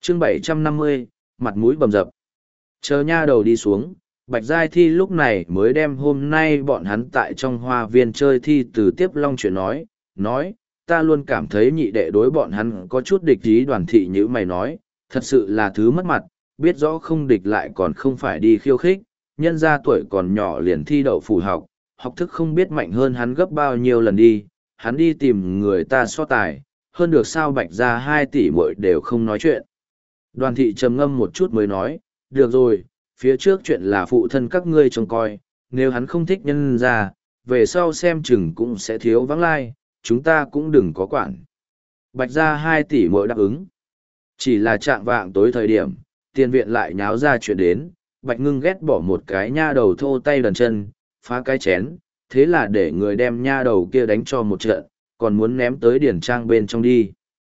chương 750, mặt mũi bầm dập. Chờ nha đầu đi xuống, Bạch Giai Thi lúc này mới đem hôm nay bọn hắn tại trong hoa viên chơi thi từ tiếp long chuyện nói, ta luôn cảm thấy nhị đệ đối bọn hắn có chút địch ý. Đoàn thị như mày nói, thật sự là thứ mất mặt, biết rõ không địch lại còn không phải đi khiêu khích, nhân ra tuổi còn nhỏ liền thi đậu phủ học thức không biết mạnh hơn hắn gấp bao nhiêu lần đi, hắn đi tìm người ta so tài, hơn được sao. Bạch ra 2 tỷ muội đều không nói chuyện. Đoàn thị trầm ngâm một chút mới nói, được rồi, phía trước chuyện là phụ thân các ngươi trông coi, nếu hắn không thích nhân ra, về sau xem chừng cũng sẽ thiếu vắng lai, chúng ta cũng đừng có quản. Bạch ra 2 tỷ muội đáp ứng. Chỉ là trạng vạng tối thời điểm, tiền viện lại nháo ra chuyện đến, Bạch Ngưng ghét bỏ một cái nha đầu thô tay đần chân, phá cái chén, thế là để người đem nha đầu kia đánh cho một trận, còn muốn ném tới điển trang bên trong đi.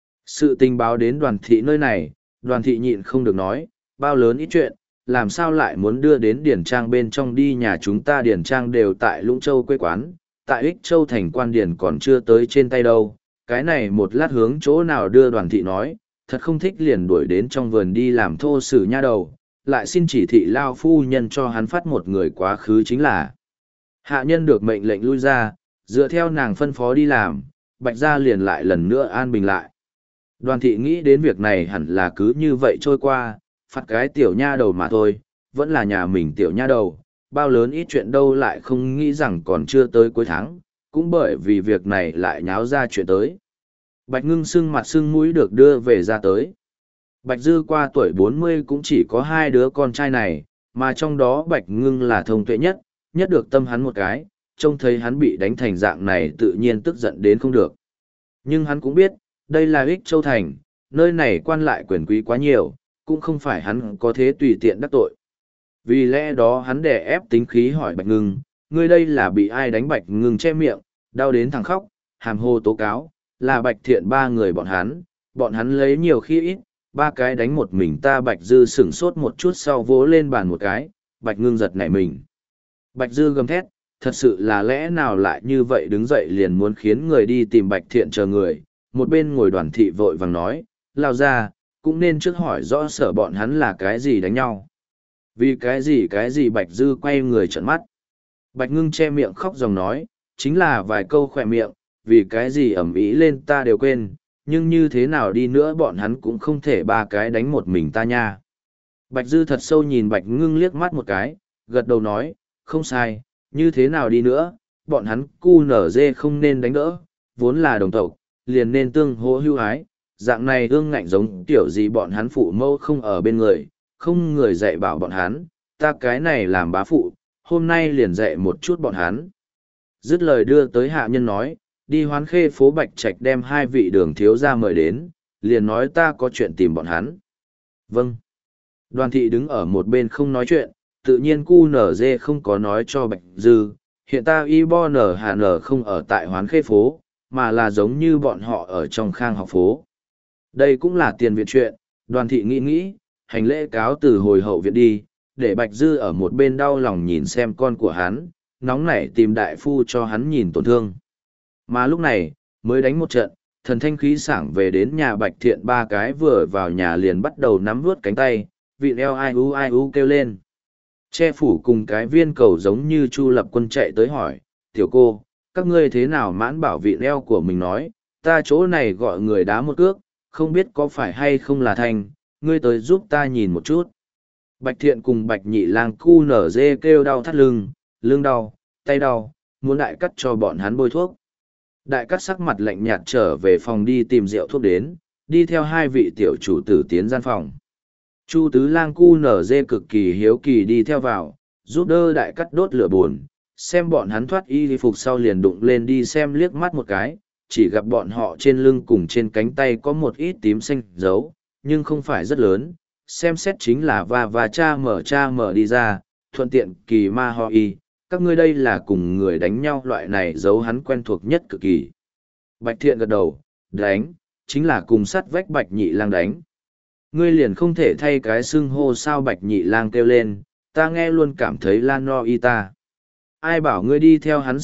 Sự tình báo đến đoàn thị nơi này, đoàn thị nhịn không được nói, bao lớn ít chuyện, làm sao lại muốn đưa đến điển trang bên trong đi. Nhà chúng ta điển trang đều tại Lũng Châu quê quán, tại Ích Châu thành quan điển còn chưa tới trên tay đâu, cái này một lát hướng chỗ nào đưa. Đoàn thị nói, thật không thích liền đuổi đến trong vườn đi làm thô sử nha đầu, lại xin chỉ thị lao phu nhân cho hắn phát một người quá khứ chính là. Hạ nhân được mệnh lệnh lui ra, dựa theo nàng phân phó đi làm, Bạch gia liền lại lần nữa an bình lại. Đoàn thị nghĩ đến việc này hẳn là cứ như vậy trôi qua, phạt cái tiểu nha đầu mà thôi, vẫn là nhà mình tiểu nha đầu, bao lớn ít chuyện đâu, lại không nghĩ rằng còn chưa tới cuối tháng, cũng bởi vì việc này lại nháo ra chuyện tới. Bạch Ngưng sưng mặt sưng mũi được đưa về ra tới. Bạch Dư qua tuổi 40 cũng chỉ có 2 đứa con trai này, mà trong đó Bạch Ngưng là thông tuệ nhất được tâm hắn một cái, trông thấy hắn bị đánh thành dạng này tự nhiên tức giận đến không được. Nhưng hắn cũng biết, đây là Ích Châu Thành, nơi này quan lại quyền quý quá nhiều, cũng không phải hắn có thế tùy tiện đắc tội. Vì lẽ đó hắn đè ép tính khí hỏi Bạch Ngưng, ngươi đây là bị ai đánh? Bạch Ngưng che miệng, đau đến thẳng khóc, hàm hồ tố cáo, là Bạch Thiện 3 người bọn hắn lấy nhiều khi ít, 3 cái đánh một mình ta. Bạch Dư sửng sốt một chút sau vỗ lên bàn một cái, Bạch Ngưng giật nảy mình. Bạch Dư gầm thét, thật sự là lẽ nào lại như vậy, đứng dậy liền muốn khiến người đi tìm Bạch Thiện chờ người. Một bên ngồi đoàn thị vội vàng nói, lao ra, cũng nên trước hỏi rõ sở bọn hắn là cái gì đánh nhau. Vì cái gì? Bạch Dư quay người trợn mắt. Bạch Ngưng che miệng khóc dòng nói, chính là vài câu khỏe miệng, vì cái gì ầm ĩ lên ta đều quên, nhưng như thế nào đi nữa bọn hắn cũng không thể 3 cái đánh một mình ta nha. Bạch Dư thật sâu nhìn Bạch Ngưng liếc mắt một cái, gật đầu nói, không sai, như thế nào đi nữa, bọn hắn cu nở dê không nên đánh đỡ, vốn là đồng tộc, liền nên tương hỗ hưu ái, dạng này ương ngạnh giống tiểu gì bọn hắn phụ mâu không ở bên người, không người dạy bảo bọn hắn, ta cái này làm bá phụ, hôm nay liền dạy một chút bọn hắn. Dứt lời đưa tới hạ nhân nói, đi Hoán Khê phố Bạch Trạch đem 2 vị Đường thiếu gia mời đến, liền nói ta có chuyện tìm bọn hắn. Vâng. Đoàn thị đứng ở một bên không nói chuyện, tự nhiên cu nở dê không có nói cho Bạch Dư, hiện ta y bo nở hà nở không ở tại Hoán Khê phố, mà là giống như bọn họ ở trong Khang học phố. Đây cũng là tiền viện chuyện, đoàn thị nghĩ, hành lễ cáo từ hồi hậu viện đi, để Bạch Dư ở một bên đau lòng nhìn xem con của hắn, nóng nảy tìm đại phu cho hắn nhìn tổn thương. Mà lúc này, mới đánh một trận, thần thanh khí sảng về đến nhà Bạch Thiện 3 cái vừa vào nhà liền bắt đầu nắm vuốt cánh tay, vịn eo ai u kêu lên. Che phủ cùng cái viên cầu giống như Chu Lập Quân chạy tới hỏi, tiểu cô, các ngươi thế nào mãn bảo vịn eo của mình nói, ta chỗ này gọi người đá một cước, không biết có phải hay không là thành, ngươi tới giúp ta nhìn một chút. Bạch Thiện cùng Bạch Nhị Lang cu nở dê kêu đau thắt lưng đau, tay đau, muốn đại cắt cho bọn hắn bôi thuốc. Đại cắt sắc mặt lạnh nhạt trở về phòng đi tìm rượu thuốc đến, đi theo 2 vị tiểu chủ tử tiến gian phòng. Chu Tứ Lang cu nở dê cực kỳ hiếu kỳ đi theo vào, giúp đỡ đại cắt đốt lửa buồn, xem bọn hắn thoát y phục sau liền đụng lên đi xem liếc mắt một cái, chỉ gặp bọn họ trên lưng cùng trên cánh tay có một ít tím xanh dấu, nhưng không phải rất lớn, xem xét chính là và cha mở đi ra, thuận tiện kỳ ma ho y, các ngươi đây là cùng người đánh nhau, loại này dấu hắn quen thuộc nhất cực kỳ. Bạch Thiện gật đầu, đánh, chính là cùng sắt vách Bạch Nhị Lang đánh. Ngươi liền không thể thay cái xưng hô sao? Bạch Nhị Lang kêu lên, ta nghe luôn cảm thấy lan no y ta. Ai bảo ngươi đi theo hắn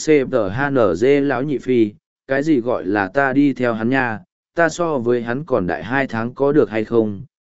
CFHNZ lão nhị phi, cái gì gọi là ta đi theo hắn nha, ta so với hắn còn đại 2 tháng có được hay không,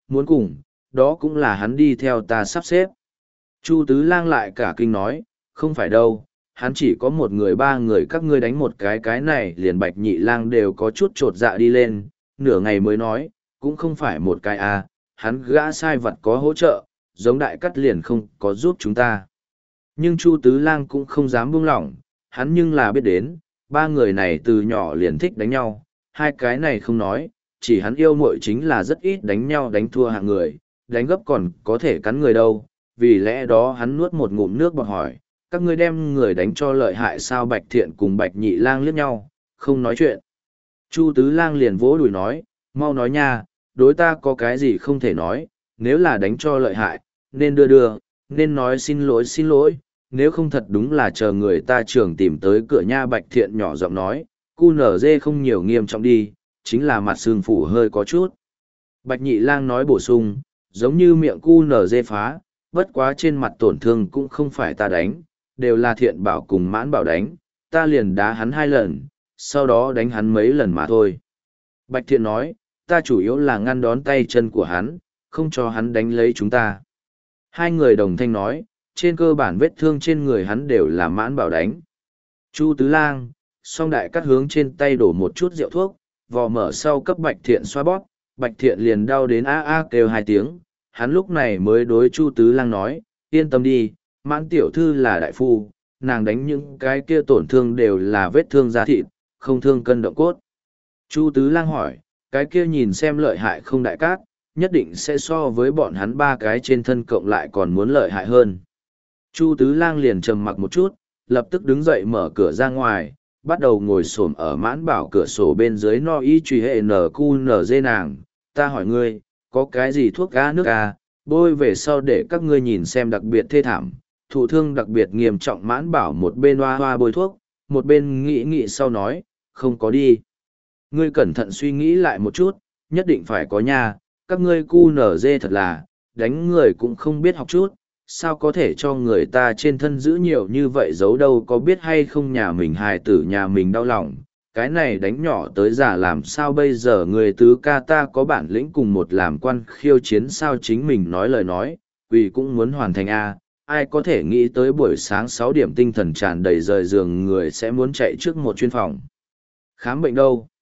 muốn cùng, đó cũng là hắn đi theo ta sắp xếp. Chu Tứ Lang lại cả kinh nói, không phải đâu, hắn chỉ có một người ba người các ngươi đánh một cái này liền Bạch Nhị Lang đều có chút trột dạ đi lên, nửa ngày mới nói, cũng không phải một cái à, hắn gã sai vật có hỗ trợ, giống đại cắt liền không có giúp chúng ta. Nhưng Chu Tứ Lang cũng không dám buông lỏng, hắn nhưng là biết đến, ba người này từ nhỏ liền thích đánh nhau, hai cái này không nói, chỉ hắn yêu muội chính là rất ít đánh nhau đánh thua hạng người, đánh gấp còn có thể cắn người đâu, vì lẽ đó hắn nuốt một ngụm nước bọt hỏi, các ngươi đem người đánh cho lợi hại sao? Bạch Thiện cùng Bạch Nhị Lang liếc nhau, không nói chuyện. Chu Tứ Lang liền vỗ đùi nói, mau nói nha, đối ta có cái gì không thể nói, nếu là đánh cho lợi hại, nên đưa, nên nói xin lỗi, nếu không thật đúng là chờ người ta trưởng tìm tới cửa nha. Bạch Thiện nhỏ giọng nói, cu nở dê không nhiều nghiêm trọng đi, chính là mặt xương phủ hơi có chút. Bạch Nhị Lang nói bổ sung, giống như miệng cu nở dê phá, bất quá trên mặt tổn thương cũng không phải ta đánh, đều là Thiện Bảo cùng Mãn Bảo đánh, ta liền đá hắn 2 lần, sau đó đánh hắn mấy lần mà thôi. Bạch Thiện nói, ta chủ yếu là ngăn đón tay chân của hắn, không cho hắn đánh lấy chúng ta. Hai người đồng thanh nói, trên cơ bản vết thương trên người hắn đều là Mãn Bảo đánh. Chu Tứ Lang, song đại cắt hướng trên tay đổ một chút rượu thuốc, vò mở sau cấp Bạch Thiện xoa bóp, Bạch Thiện liền đau đến kêu 2 tiếng, hắn lúc này mới đối Chu Tứ Lang nói, yên tâm đi, Mãn tiểu thư là đại phu, nàng đánh những cái kia tổn thương đều là vết thương da thịt, không thương cân động cốt. Chu Tứ Lang hỏi, cái kia nhìn xem lợi hại không đại cát, nhất định sẽ so với bọn hắn 3 cái trên thân cộng lại còn muốn lợi hại hơn. Chu Tứ Lang liền trầm mặc một chút, lập tức đứng dậy mở cửa ra ngoài, bắt đầu ngồi xổm ở Mãn Bảo cửa sổ bên dưới no y truy hệ NQNZ nàng, ta hỏi ngươi, có cái gì thuốc cá nước bôi về sau để các ngươi nhìn xem đặc biệt thê thảm, thụ thương đặc biệt nghiêm trọng. Mãn Bảo một bên hoa hoa bôi thuốc, một bên nghĩ sau nói, không có đi. Ngươi cẩn thận suy nghĩ lại một chút, nhất định phải có nha, các ngươi cu nở dê thật là, đánh người cũng không biết học chút, sao có thể cho người ta trên thân giữ nhiều như vậy giấu đâu, có biết hay không nhà mình hài tử nhà mình đau lòng, cái này đánh nhỏ tới già làm sao bây giờ. Người tứ ca ta có bản lĩnh cùng một làm quan khiêu chiến sao? Chính mình nói lời nói, vì cũng muốn hoàn thành ai có thể nghĩ tới buổi sáng 6 điểm tinh thần tràn đầy rời giường người sẽ muốn chạy trước một chuyên phòng khám bệnh đâu.